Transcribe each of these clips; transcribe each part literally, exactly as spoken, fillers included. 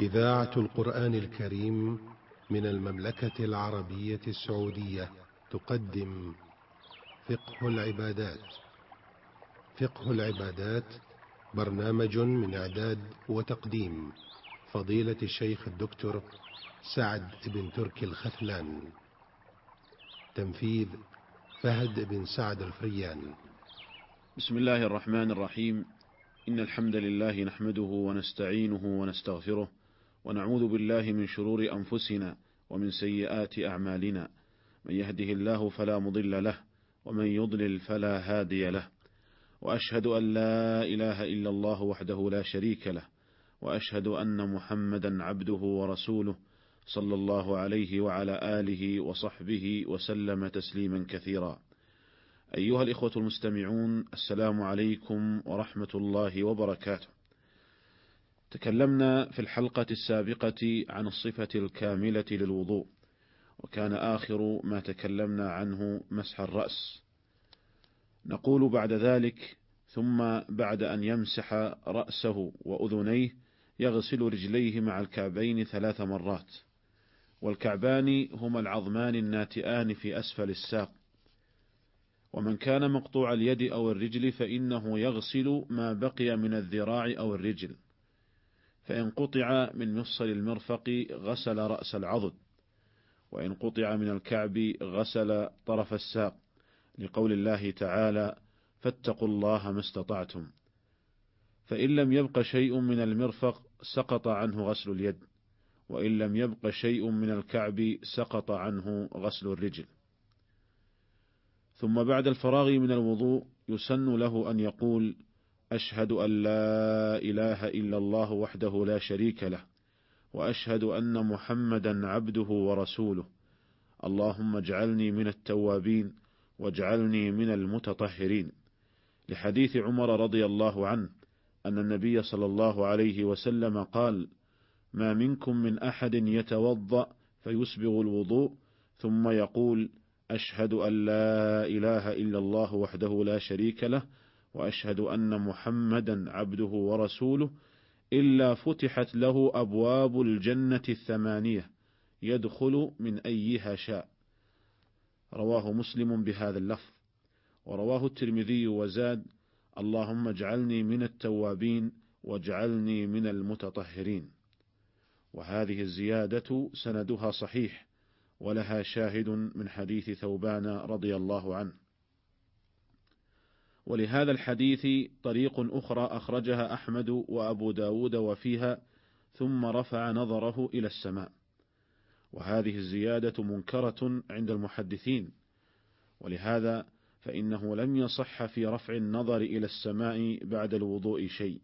إذاعة القرآن الكريم من المملكة العربية السعودية تقدم فقه العبادات. فقه العبادات برنامج من إعداد وتقديم فضيلة الشيخ الدكتور سعد بن تركي الختلان. تنفيذ فهد بن سعد الفريان. بسم الله الرحمن الرحيم. إن الحمد لله نحمده ونستعينه ونستغفره ونعوذ بالله من شرور أنفسنا ومن سيئات أعمالنا، من يهده الله فلا مضل له ومن يضلل فلا هادي له، وأشهد أن لا إله إلا الله وحده لا شريك له، وأشهد أن محمدا عبده ورسوله صلى الله عليه وعلى آله وصحبه وسلم تسليما كثيرا. أيها الإخوة المستمعون، السلام عليكم ورحمة الله وبركاته. تكلمنا في الحلقة السابقة عن الصفة الكاملة للوضوء، وكان آخر ما تكلمنا عنه مسح الرأس. نقول بعد ذلك: ثم بعد أن يمسح رأسه وأذنيه يغسل رجليه مع الكعبين ثلاث مرات، والكعبان هما العظمان الناتئان في أسفل الساق. ومن كان مقطوع اليد أو الرجل فإنه يغسل ما بقي من الذراع أو الرجل، فإن قطع من مفصل المرفق غسل رأس العضد، وإن قطع من الكعب غسل طرف الساق، لقول الله تعالى: فاتقوا الله ما استطعتم. فإن لم يبق شيء من المرفق سقط عنه غسل اليد، وإن لم يبق شيء من الكعب سقط عنه غسل الرجل. ثم بعد الفراغ من الوضوء يسن له أن يقول: أشهد أن لا إله إلا الله وحده لا شريك له، وأشهد أن محمدا عبده ورسوله، اللهم اجعلني من التوابين واجعلني من المتطهرين، لحديث عمر رضي الله عنه أن النبي صلى الله عليه وسلم قال: ما منكم من أحد يتوضأ فيسبغ الوضوء ثم يقول: أشهد أن لا إله إلا الله وحده لا شريك له، وأشهد أن محمدا عبده ورسوله، إلا فتحت له أبواب الجنة الثمانية يدخل من أيها شاء. رواه مسلم بهذا اللفظ، ورواه الترمذي وزاد: اللهم اجعلني من التوابين واجعلني من المتطهرين. وهذه الزيادة سندها صحيح، ولها شاهد من حديث ثوبان رضي الله عنه. ولهذا الحديث طريق أخرى أخرجها أحمد وأبو داود، وفيها: ثم رفع نظره إلى السماء. وهذه الزيادة منكرة عند المحدثين، ولهذا فإنه لم يصح في رفع النظر إلى السماء بعد الوضوء شيء.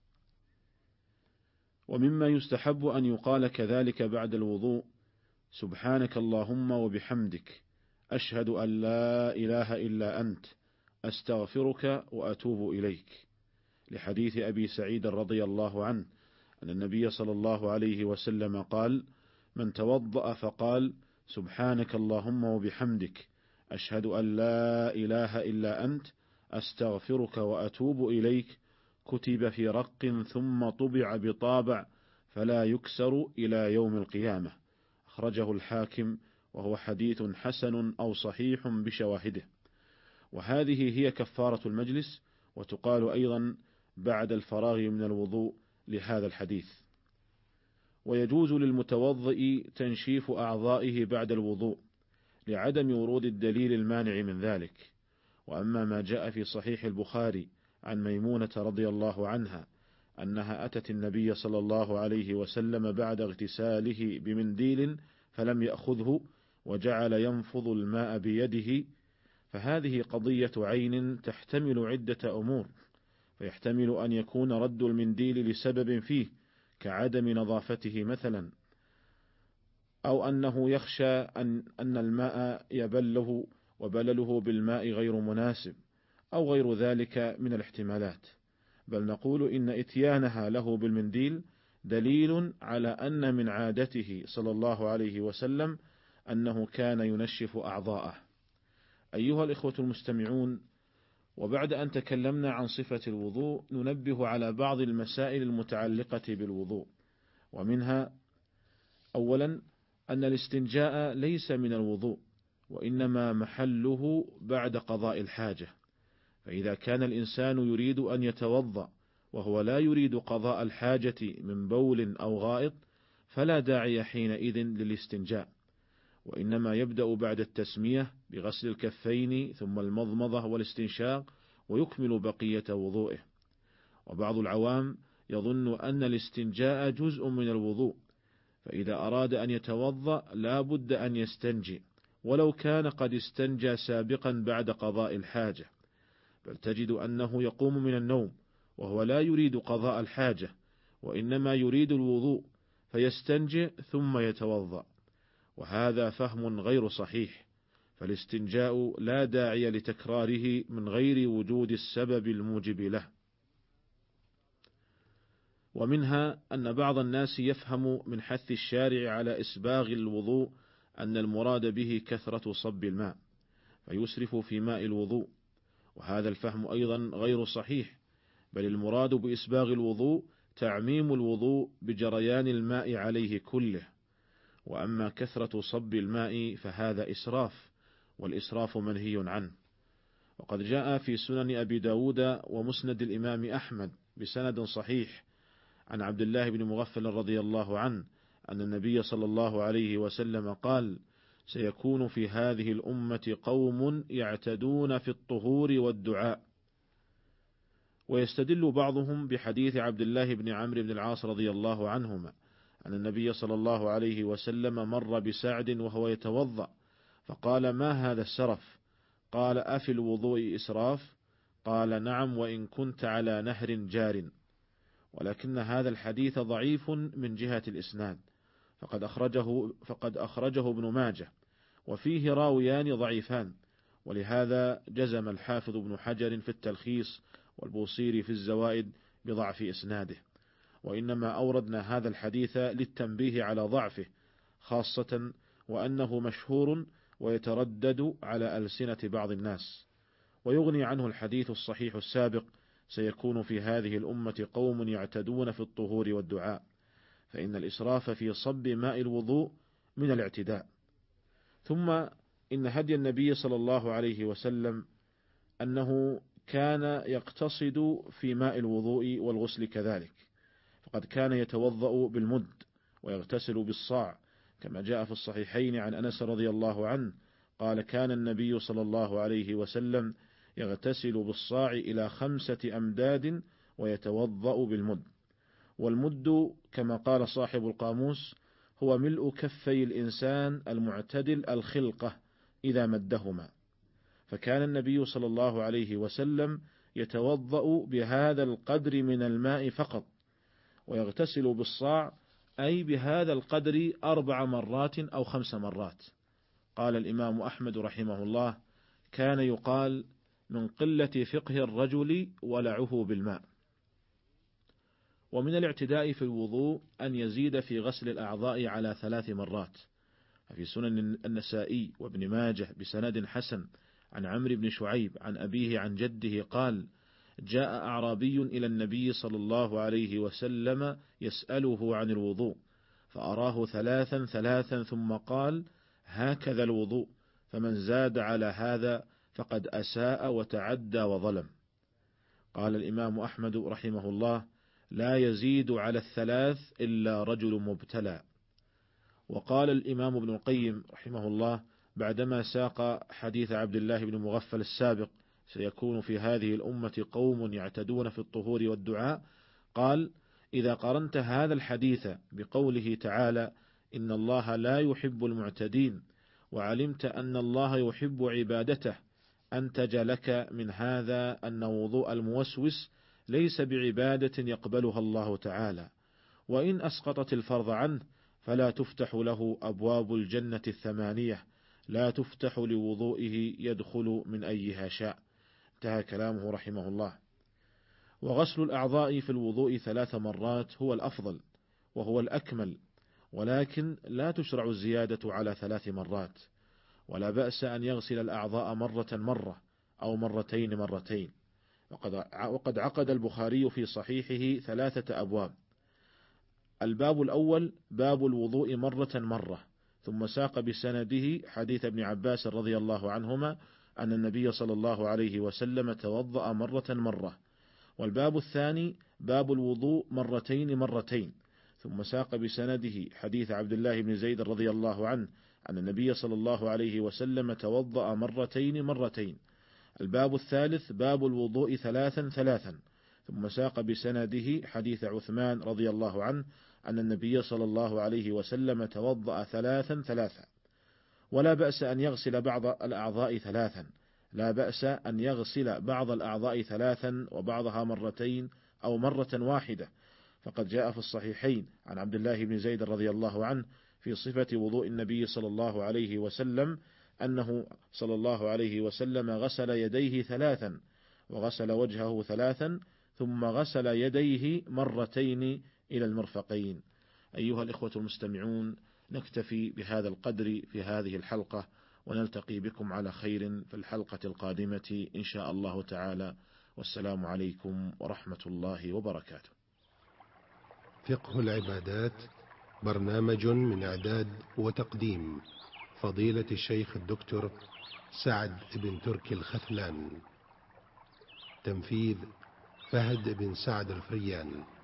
ومما يستحب أن يقال كذلك بعد الوضوء: سبحانك اللهم وبحمدك، أشهد أن لا إله إلا أنت، أستغفرك وأتوب إليك، لحديث أبي سعيد رضي الله عنه أن النبي صلى الله عليه وسلم قال: من توضأ فقال: سبحانك اللهم وبحمدك، أشهد أن لا إله إلا أنت، أستغفرك وأتوب إليك، كتب في رق ثم طبع بطابع فلا يكسر إلى يوم القيامة. أخرجه الحاكم، وهو حديث حسن أو صحيح بشواهده. وهذه هي كفارة المجلس، وتقال أيضا بعد الفراغ من الوضوء لهذا الحديث. ويجوز للمتوضئ تنشيف أعضائه بعد الوضوء لعدم ورود الدليل المانع من ذلك. وأما ما جاء في صحيح البخاري عن ميمونة رضي الله عنها أنها أتت النبي صلى الله عليه وسلم بعد اغتساله بمنديل فلم يأخذه وجعل ينفض الماء بيده، فهذه قضية عين تحتمل عدة أمور، فيحتمل أن يكون رد المنديل لسبب فيه كعدم نظافته مثلا، أو أنه يخشى أن, أن الماء يبله وبلله بالماء غير مناسب، أو غير ذلك من الاحتمالات. بل نقول إن إتيانها له بالمنديل دليل على أن من عادته صلى الله عليه وسلم أنه كان ينشف أعضاءه. أيها الإخوة المستمعون، وبعد أن تكلمنا عن صفة الوضوء ننبه على بعض المسائل المتعلقة بالوضوء. ومنها: أولا أن الاستنجاء ليس من الوضوء، وإنما محله بعد قضاء الحاجة، فإذا كان الإنسان يريد أن يتوضأ وهو لا يريد قضاء الحاجة من بول أو غائط فلا داعي حينئذ للاستنجاء، وإنما يبدأ بعد التسمية بغسل الكفين ثم المضمضة والاستنشاق ويكمل بقية وضوئه. وبعض العوام يظن أن الاستنجاء جزء من الوضوء، فإذا أراد أن يتوضأ لا بد أن يستنجي ولو كان قد استنجى سابقا بعد قضاء الحاجة، بل تجد أنه يقوم من النوم وهو لا يريد قضاء الحاجة وإنما يريد الوضوء فيستنجي ثم يتوضأ، وهذا فهم غير صحيح، فالاستنجاء لا داعي لتكراره من غير وجود السبب الموجب له. ومنها أن بعض الناس يفهم من حث الشارع على إسباغ الوضوء أن المراد به كثرة صب الماء فيسرف في ماء الوضوء، وهذا الفهم أيضا غير صحيح، بل المراد بإسباغ الوضوء تعميم الوضوء بجريان الماء عليه كله، وأما كثرة صب الماء فهذا إسراف، والإسراف منهي عنه. وقد جاء في سنن أبي داود ومسند الإمام أحمد بسند صحيح عن عبد الله بن مغفل رضي الله عنه أن النبي صلى الله عليه وسلم قال: سيكون في هذه الأمة قوم يعتدون في الطهور والدعاء. ويستدل بعضهم بحديث عبد الله بن عمرو بن العاص رضي الله عنهما أن النبي صلى الله عليه وسلم مر بسعد وهو يتوضأ فقال: ما هذا السرف؟ قال: أفي الوضوء إسراف؟ قال: نعم، وإن كنت على نهر جار. ولكن هذا الحديث ضعيف من جهة الإسناد، فقد أخرجه, فقد أخرجه ابن ماجه وفيه راويان ضعيفان، ولهذا جزم الحافظ ابن حجر في التلخيص والبوصيري في الزوائد بضعف إسناده، وإنما أوردنا هذا الحديث للتنبيه على ضعفه، خاصة وأنه مشهور ويتردد على ألسنة بعض الناس. ويغني عنه الحديث الصحيح السابق: سيكون في هذه الأمة قوم يعتدون في الطهور والدعاء، فإن الإسراف في صب ماء الوضوء من الاعتداء. ثم إن هدي النبي صلى الله عليه وسلم أنه كان يقتصد في ماء الوضوء والغسل كذلك، فقد كان يتوضأ بالمد ويغتسل بالصاع، كما جاء في الصحيحين عن أنس رضي الله عنه قال: كان النبي صلى الله عليه وسلم يغتسل بالصاع إلى خمسة أمداد ويتوضأ بالمد. والمد كما قال صاحب القاموس هو ملء كفي الإنسان المعتدل الخلقة إذا مدهما، فكان النبي صلى الله عليه وسلم يتوضأ بهذا القدر من الماء فقط، ويغتسل بالصاع أي بهذا القدر أربع مرات أو خمس مرات. قال الإمام أحمد رحمه الله: كان يقال من قلة فقه الرجل ولعه بالماء. ومن الاعتداء في الوضوء أن يزيد في غسل الأعضاء على ثلاث مرات، ففي سنن النسائي وابن ماجه بسند حسن عن عمرو بن شعيب عن أبيه عن جده قال: جاء أعرابي إلى النبي صلى الله عليه وسلم يسأله عن الوضوء، فأراه ثلاثا ثلاثا ثم قال: هكذا الوضوء، فمن زاد على هذا فقد أساء وتعدى وظلم. قال الإمام أحمد رحمه الله: لا يزيد على الثلاث إلا رجل مبتلى. وقال الإمام ابن القيم رحمه الله بعدما ساق حديث عبد الله بن مغفل السابق: سيكون في هذه الأمة قوم يعتدون في الطهور والدعاء، قال: إذا قرنت هذا الحديث بقوله تعالى: إن الله لا يحب المعتدين، وعلمت أن الله يحب عبادته، أنتج لك من هذا أن وضوء الموسوس ليس بعبادة يقبلها الله تعالى، وإن أسقطت الفرض عنه فلا تفتح له أبواب الجنة الثمانية، لا تفتح لوضوئه يدخل من أيها شاء. انتهى كلامه رحمه الله. وغسل الأعضاء في الوضوء ثلاث مرات هو الأفضل وهو الأكمل، ولكن لا تشرع الزيادة على ثلاث مرات، ولا بأس أن يغسل الأعضاء مرة مرة أو مرتين مرتين. وقد عقد البخاري في صحيحه ثلاثة أبواب: الباب الأول باب الوضوء مرة مرة، ثم ساق بسنده حديث ابن عباس رضي الله عنهما أن النبي صلى الله عليه وسلم توضأ مرة مرة. والباب الثاني باب الوضوء مرتين مرتين، ثم ساق بسنده حديث عبد الله بن زيد رضي الله عنه أن النبي صلى الله عليه وسلم توضأ مرتين مرتين. الباب الثالث باب الوضوء ثلاثا ثلاثا، ثم ساق بسنده حديث عثمان رضي الله عنه أن النبي صلى الله عليه وسلم توضأ ثلاثا ثلاثا. ولا بأس أن يغسل بعض الأعضاء ثلاثا، لا بأس أن يغسل بعض الأعضاء ثلاثا وبعضها مرتين أو مرة واحدة، فقد جاء في الصحيحين عن عبد الله بن زيد رضي الله عنه في صفة وضوء النبي صلى الله عليه وسلم أنه صلى الله عليه وسلم غسل يديه ثلاثا، وغسل وجهه ثلاثا، ثم غسل يديه مرتين إلى المرفقين. أيها الإخوة المستمعون، نكتفي بهذا القدر في هذه الحلقة، ونلتقي بكم على خير في الحلقة القادمة إن شاء الله تعالى، والسلام عليكم ورحمة الله وبركاته. فقه العبادات، برنامج من إعداد وتقديم فضيلة الشيخ الدكتور سعد بن تركي الخثلان، تنفيذ فهد بن سعد الفريان.